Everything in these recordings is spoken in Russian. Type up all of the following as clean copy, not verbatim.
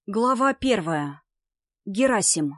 Глава 1. Герасим.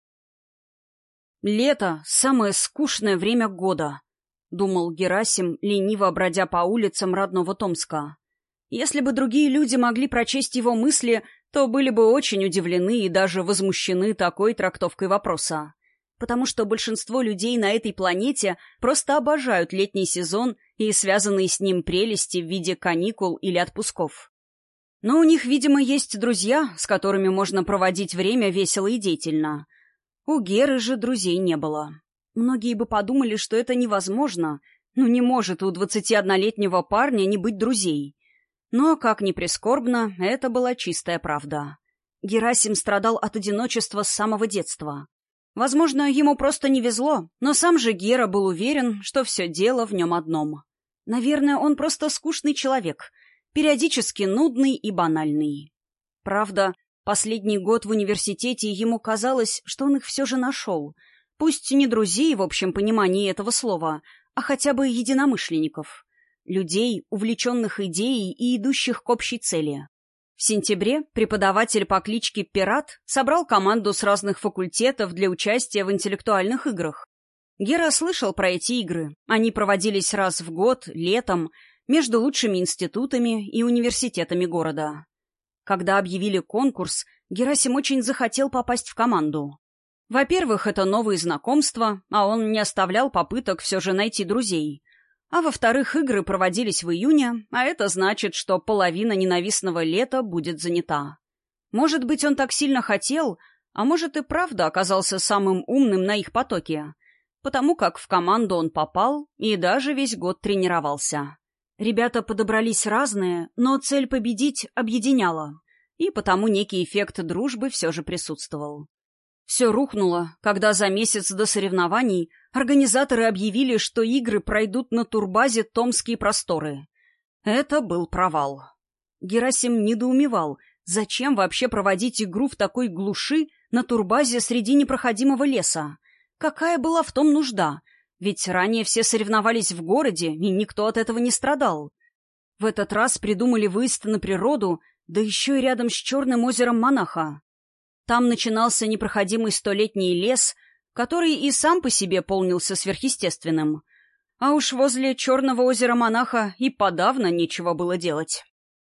«Лето — самое скучное время года», — думал Герасим, лениво бродя по улицам родного Томска. Если бы другие люди могли прочесть его мысли, то были бы очень удивлены и даже возмущены такой трактовкой вопроса. Потому что большинство людей на этой планете просто обожают летний сезон и связанные с ним прелести в виде каникул или отпусков. Но у них, видимо, есть друзья, с которыми можно проводить время весело и деятельно. У Геры же друзей не было. Многие бы подумали, что это невозможно. Ну, не может у 21-летнего парня не быть друзей. Но, как ни прискорбно, это была чистая правда. Герасим страдал от одиночества с самого детства. Возможно, ему просто не везло, но сам же Гера был уверен, что все дело в нем одном. Наверное, он просто скучный человек — периодически нудный и банальный. Правда, последний год в университете ему казалось, что он их все же нашел. Пусть не друзей в общем понимании этого слова, а хотя бы единомышленников. Людей, увлеченных идеей и идущих к общей цели. В сентябре преподаватель по кличке Пират собрал команду с разных факультетов для участия в интеллектуальных играх. Гера слышал про эти игры. Они проводились раз в год, летом, между лучшими институтами и университетами города. Когда объявили конкурс, Герасим очень захотел попасть в команду. Во-первых, это новые знакомства, а он не оставлял попыток все же найти друзей. А во-вторых, игры проводились в июне, а это значит, что половина ненавистного лета будет занята. Может быть, он так сильно хотел, а может и правда оказался самым умным на их потоке, потому как в команду он попал и даже весь год тренировался. Ребята подобрались разные, но цель победить объединяла, и потому некий эффект дружбы все же присутствовал. Все рухнуло, когда за месяц до соревнований организаторы объявили, что игры пройдут на турбазе «Томские просторы». Это был провал. Герасим недоумевал, зачем вообще проводить игру в такой глуши на турбазе среди непроходимого леса? Какая была в том нужда? Ведь ранее все соревновались в городе, и никто от этого не страдал. В этот раз придумали выезд на природу, да еще и рядом с Черным озером Монаха. Там начинался непроходимый 100-летний лес, который и сам по себе полнился сверхъестественным. А уж возле Черного озера Монаха и подавно нечего было делать.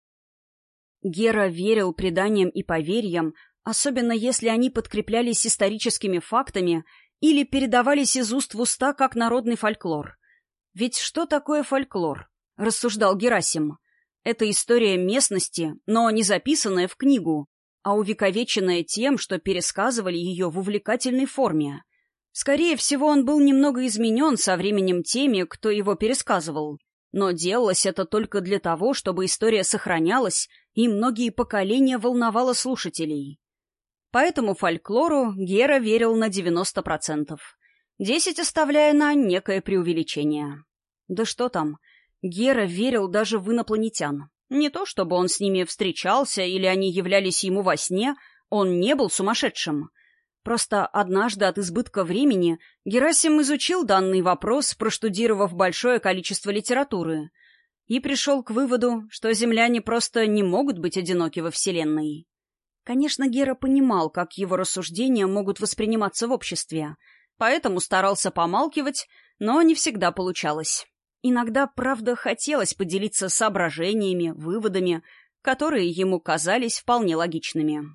Гера верил преданиям и поверьям, особенно если они подкреплялись историческими фактами или передавались из уст в уста как народный фольклор. Ведь что такое фольклор? Рассуждал Герасим. Это история местности, но не записанная в книгу, а увековеченная тем, что пересказывали ее в увлекательной форме. Скорее всего, он был немного изменен со временем теми, кто его пересказывал, но делалось это только для того, чтобы история сохранялась и многие поколения волновала слушателей. Поэтому фольклору Гера верил на 90%, 10% оставляя на некое преувеличение. Да что там, Гера верил даже в инопланетян. Не то чтобы он с ними встречался или они являлись ему во сне, он не был сумасшедшим. Просто однажды от избытка времени Герасим изучил данный вопрос, проштудировав большое количество литературы, и пришел к выводу, что земляне просто не могут быть одиноки во Вселенной. Конечно, Гера понимал, как его рассуждения могут восприниматься в обществе, поэтому старался помалкивать, но не всегда получалось. Иногда, правда, хотелось поделиться соображениями, выводами, которые ему казались вполне логичными.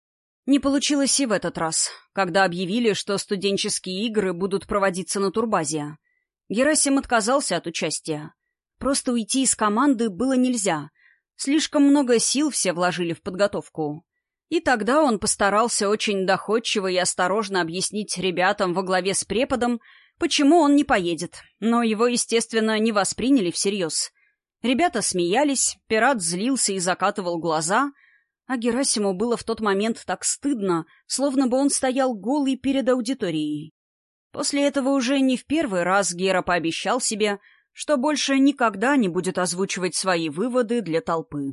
Не получилось и в этот раз, когда объявили, что студенческие игры будут проводиться на турбазе. Герасим отказался от участия. Просто уйти из команды было нельзя. Слишком много сил все вложили в подготовку. И тогда он постарался очень доходчиво и осторожно объяснить ребятам во главе с преподом, почему он не поедет, но его, естественно, не восприняли всерьез. Ребята смеялись, Пират злился и закатывал глаза, а Герасиму было в тот момент так стыдно, словно бы он стоял голый перед аудиторией. После этого уже не в первый раз Гера пообещал себе, что больше никогда не будет озвучивать свои выводы для толпы.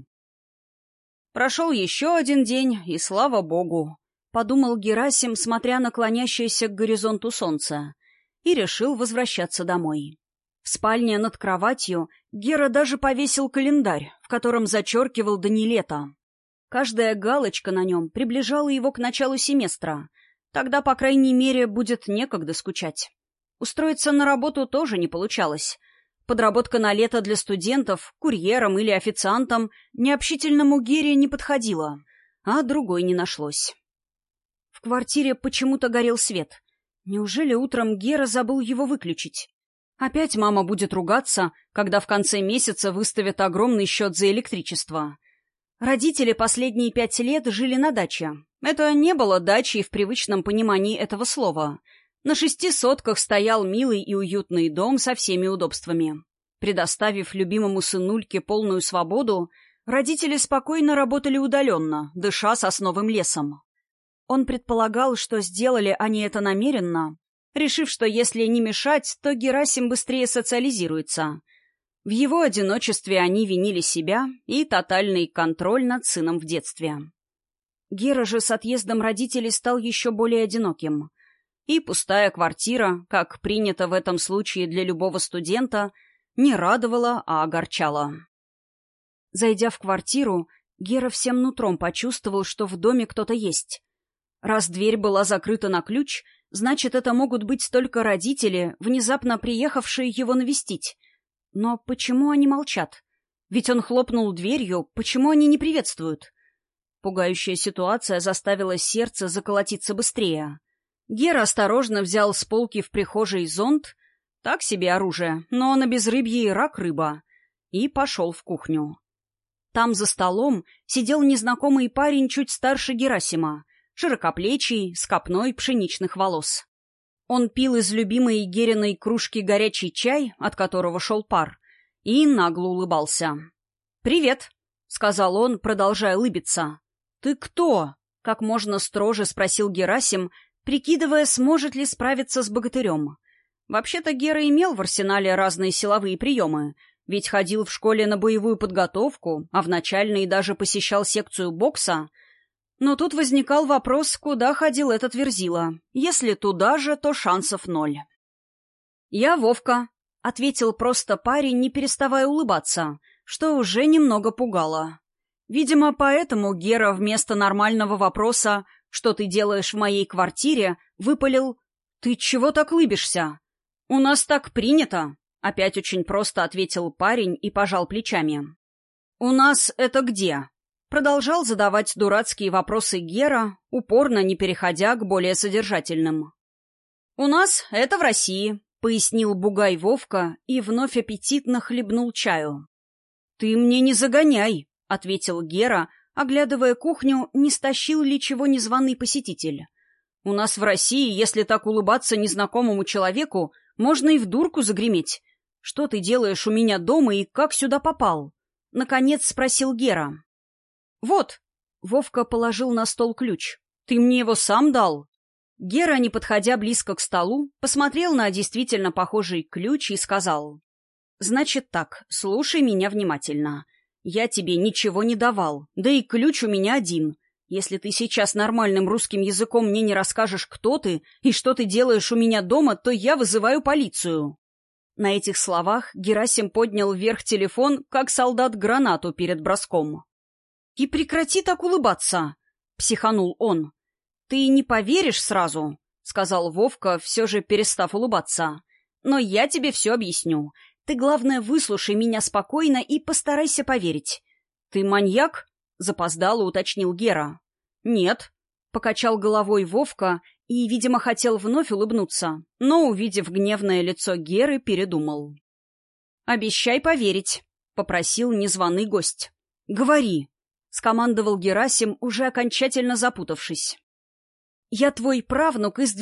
Прошел еще один день, и слава богу, — подумал Герасим, смотря на клонящееся к горизонту солнце, и решил возвращаться домой. В спальне над кроватью Гера даже повесил календарь, в котором зачеркивал дни лета. Каждая галочка на нем приближала его к началу семестра. Тогда, по крайней мере, будет некогда скучать. Устроиться на работу тоже не получалось. Подработка на лето для студентов, курьером или официантом необщительному Гере не подходила, а другой не нашлось. В квартире почему-то горел свет. Неужели утром Гера забыл его выключить? Опять мама будет ругаться, когда в конце месяца выставят огромный счет за электричество. Родители последние 5 лет жили на даче. Это не было дачей в привычном понимании этого слова. На 6 сотках стоял милый и уютный дом со всеми удобствами. Предоставив любимому сынульке полную свободу, родители спокойно работали удаленно, дыша сосновым лесом. Он предполагал, что сделали они это намеренно, решив, что если не мешать, то Герасим быстрее социализируется. В его одиночестве они винили себя и тотальный контроль над сыном в детстве. Гера же с отъездом родителей стал еще более одиноким. И пустая квартира, как принято в этом случае для любого студента, не радовала, а огорчала. Зайдя в квартиру, Гера всем нутром почувствовал, что в доме кто-то есть. Раз дверь была закрыта на ключ, значит, это могут быть только родители, внезапно приехавшие его навестить. Но почему они молчат? Ведь он хлопнул дверью, почему они не приветствуют? Пугающая ситуация заставила сердце заколотиться быстрее. Гера осторожно взял с полки в прихожей зонт, так себе оружие, но на безрыбье и рак рыба, и пошел в кухню. Там за столом сидел незнакомый парень чуть старше Герасима, широкоплечий, с копной пшеничных волос. Он пил из любимой Гериной кружки горячий чай, от которого шел пар, и нагло улыбался. «Привет», — сказал он, продолжая улыбиться. «Ты кто?» — как можно строже спросил Герасим, прикидывая, сможет ли справиться с богатырем. Вообще-то Гера имел в арсенале разные силовые приемы, ведь ходил в школе на боевую подготовку, а в начальной даже посещал секцию бокса. Но тут возникал вопрос, куда ходил этот Верзила. Если туда же, то шансов 0. «Я Вовка», — ответил просто парень, не переставая улыбаться, что уже немного пугало. Видимо, поэтому Гера вместо нормального вопроса «Что ты делаешь в моей квартире?» выпалил «Ты чего так лыбишься?» «У нас так принято», — опять очень просто ответил парень и пожал плечами. «У нас это где?» Продолжал задавать дурацкие вопросы Гера, упорно не переходя к более содержательным. «У нас это в России», — пояснил бугай Вовка и вновь аппетитно хлебнул чаю. «Ты мне не загоняй», — ответил Гера, оглядывая кухню, не стащил ли чего незваный посетитель. «У нас в России, если так улыбаться незнакомому человеку, можно и в дурку загреметь. Что ты делаешь у меня дома и как сюда попал?» — наконец спросил Гера. «Вот», — Вовка положил на стол ключ. «Ты мне его сам дал?» Гера, не подходя близко к столу, посмотрел на действительно похожий ключ и сказал: «Значит так, слушай меня внимательно. Я тебе ничего не давал, да и ключ у меня один. Если ты сейчас нормальным русским языком мне не расскажешь, кто ты и что ты делаешь у меня дома, то я вызываю полицию». На этих словах Герасим поднял вверх телефон, как солдат гранату перед броском. «И прекрати так улыбаться!» — психанул он. «Ты не поверишь сразу», — сказал Вовка, все же перестав улыбаться. «Но я тебе все объясню. Ты, главное, выслушай меня спокойно и постарайся поверить». «Ты маньяк?» — запоздало уточнил Гера. «Нет», — покачал головой Вовка и, видимо, хотел вновь улыбнуться, но, увидев гневное лицо Геры, передумал. «Обещай поверить», — попросил незваный гость. «Говори», — скомандовал Герасим, уже окончательно запутавшись. «Я твой правнук из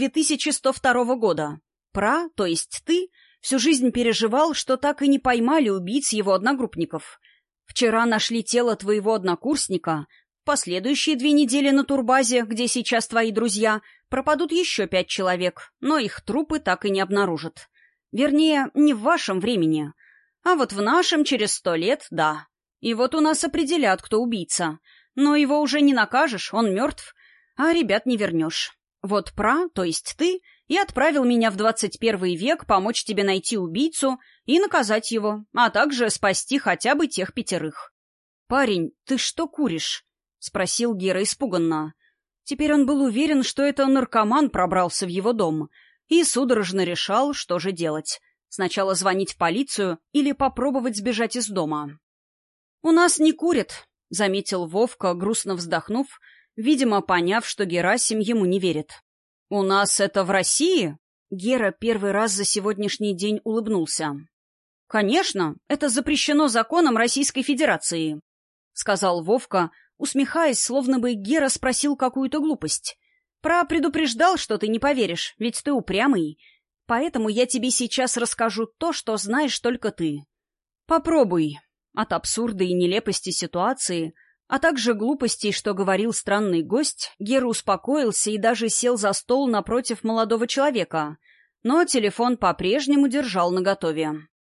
2102 года. То есть ты, всю жизнь переживал, что так и не поймали убийц его одногруппников. Вчера нашли тело твоего однокурсника. Последующие 2 недели на турбазе, где сейчас твои друзья, пропадут еще 5 человек, но их трупы так и не обнаружат. Вернее, не в вашем времени, а вот в нашем через 100 лет — да. И вот у нас определят, кто убийца. Но его уже не накажешь, он мертв, а ребят не вернешь. Вот то есть ты, и отправил меня в 21 век помочь тебе найти убийцу и наказать его, а также спасти хотя бы тех 5. «Парень, ты что куришь?» — спросил Гера испуганно. Теперь он был уверен, что это наркоман пробрался в его дом, и судорожно решал, что же делать. Сначала звонить в полицию или попробовать сбежать из дома. «У нас не курят», — заметил Вовка, грустно вздохнув, видимо, поняв, что Герасим ему не верит. «У нас это в России?» Гера первый раз за сегодняшний день улыбнулся. «Конечно, это запрещено законом Российской Федерации», — сказал Вовка, усмехаясь, словно бы Гера спросил какую-то глупость. «Предупреждал, что ты не поверишь, ведь ты упрямый. Поэтому я тебе сейчас расскажу то, что знаешь только ты. Попробуй». От абсурда и нелепости ситуации, а также глупостей, что говорил странный гость, Гера успокоился и даже сел за стол напротив молодого человека, но телефон по-прежнему держал наготове.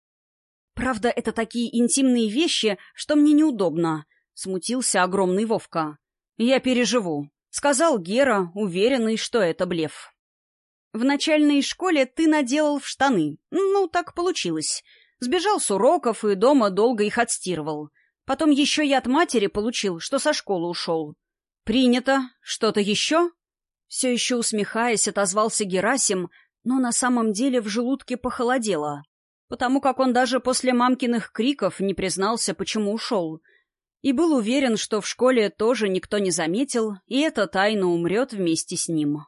«Правда, это такие интимные вещи, что мне неудобно», — смутился огромный Вовка. «Я переживу», — сказал Гера, уверенный, что это блеф. «В начальной школе ты наделал в штаны. Ну, так получилось. Сбежал с уроков и дома долго их отстирывал. Потом еще и от матери получил, что со школы ушел». «Принято. Что-то еще?» Все еще усмехаясь, отозвался Герасим, но на самом деле в желудке похолодело, потому как он даже после мамкиных криков не признался, почему ушел. И был уверен, что в школе тоже никто не заметил, и эта тайна умрет вместе с ним.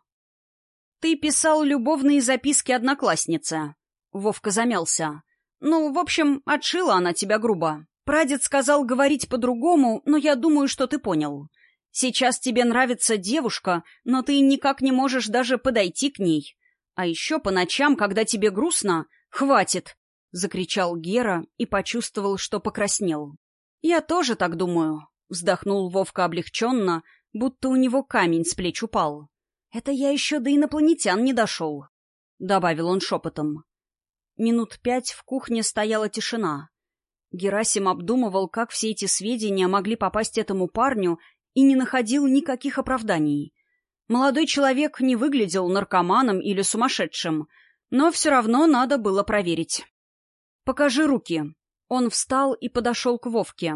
«Ты писал любовные записки однокласснице». Вовка замялся. «Ну, в общем, отшила она тебя грубо. Прадед сказал говорить по-другому, но я думаю, что ты понял. Сейчас тебе нравится девушка, но ты никак не можешь даже подойти к ней. А еще по ночам, когда тебе грустно... Хватит!» — закричал Гера и почувствовал, что покраснел. «Я тоже так думаю», — вздохнул Вовка облегченно, будто у него камень с плеч упал. «Это я еще до инопланетян не дошел», — добавил он шепотом. Минут 5 в кухне стояла тишина. Герасим обдумывал, как все эти сведения могли попасть этому парню, и не находил никаких оправданий. Молодой человек не выглядел наркоманом или сумасшедшим, но все равно надо было проверить. «Покажи руки». Он встал и подошел к Вовке.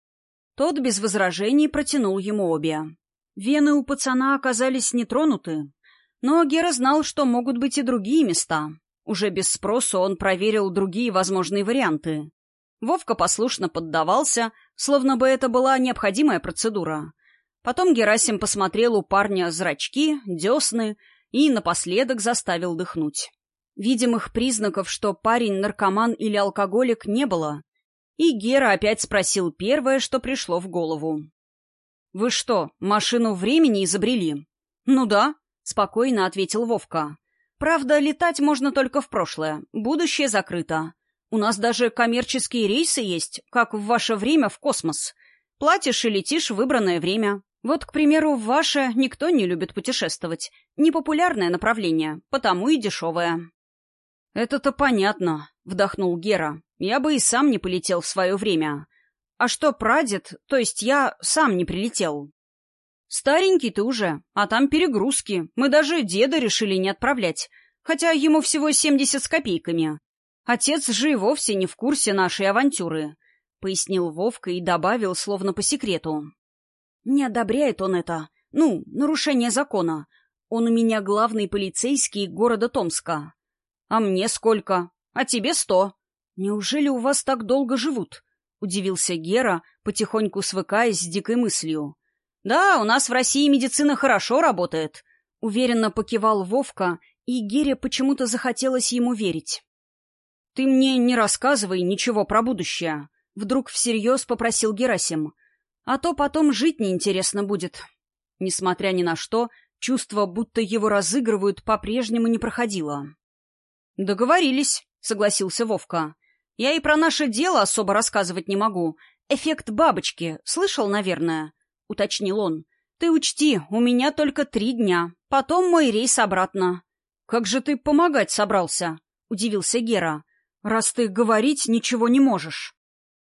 Тот без возражений протянул ему обе. Вены у пацана оказались нетронуты, но Гера знал, что могут быть и другие места. Уже без спросу он проверил другие возможные варианты. Вовка послушно поддавался, словно бы это была необходимая процедура. Потом Герасим посмотрел у парня зрачки, десны и напоследок заставил дыхнуть. Видимых признаков, что парень наркоман или алкоголик, не было. И Гера опять спросил первое, что пришло в голову. «Вы что, машину времени изобрели?» «Ну да», — спокойно ответил Вовка. «Правда, летать можно только в прошлое, будущее закрыто. У нас даже коммерческие рейсы есть, как в ваше время в космос. Платишь и летишь в выбранное время. Вот, к примеру, в ваше никто не любит путешествовать. Непопулярное направление, потому и дешевое». «Это-то понятно», — вдохнул Гера. «Я бы и сам не полетел в свое время. А что прадед, то есть я, сам не прилетел?» «Старенький ты уже, а там перегрузки. Мы даже деда решили не отправлять, хотя ему всего 70 с копейками. Отец же и вовсе не в курсе нашей авантюры», — пояснил Вовка и добавил, словно по секрету. «Не одобряет он это. Ну, нарушение закона. Он у меня главный полицейский города Томска». «А мне сколько? А тебе 100. Неужели у вас так долго живут?» — удивился Гера, потихоньку свыкаясь с дикой мыслью. «Да, у нас в России медицина хорошо работает», — уверенно покивал Вовка, и Гере почему-то захотелось ему верить. «Ты мне не рассказывай ничего про будущее», — вдруг всерьез попросил Герасим. «А то потом жить неинтересно будет». Несмотря ни на что, чувство, будто его разыгрывают, по-прежнему не проходило. «Договорились», — согласился Вовка. «Я и про наше дело особо рассказывать не могу. Эффект бабочки, слышал, наверное?» — уточнил он. «Ты учти, у меня только 3 дня. Потом мой рейс обратно». «Как же ты помогать собрался?» — удивился Гера. «Раз ты говорить ничего не можешь».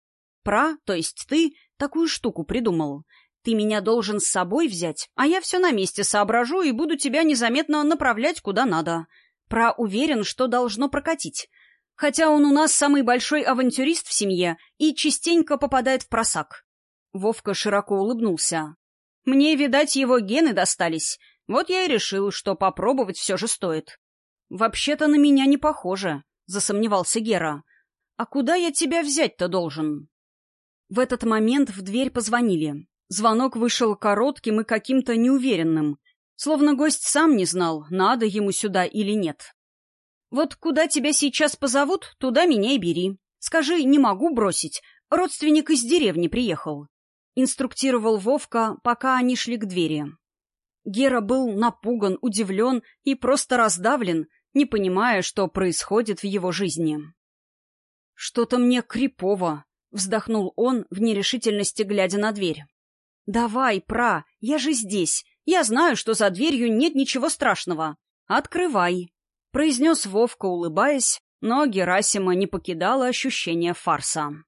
То есть ты, такую штуку придумал. Ты меня должен с собой взять, а я все на месте соображу и буду тебя незаметно направлять куда надо. Уверен, что должно прокатить. Хотя он у нас самый большой авантюрист в семье и частенько попадает в просак». Вовка широко улыбнулся. Мне, видать, его гены достались. Вот я и решил, что попробовать все же стоит. «Вообще-то на меня не похоже», — засомневался Гера. «А куда я тебя взять-то должен?» В этот момент в дверь позвонили. Звонок вышел коротким и каким-то неуверенным, словно гость сам не знал, надо ему сюда или нет. «Вот куда тебя сейчас позовут, туда меня и бери. Скажи, не могу бросить. Родственник из деревни приехал», — инструктировал Вовка, пока они шли к двери. Гера был напуган, удивлен и просто раздавлен, не понимая, что происходит в его жизни. «Что-то мне крипово», — вздохнул он в нерешительности, глядя на дверь. «Давай, я же здесь. Я знаю, что за дверью нет ничего страшного. Открывай», — произнес Вовка, улыбаясь, но Герасима не покидало ощущение фарса.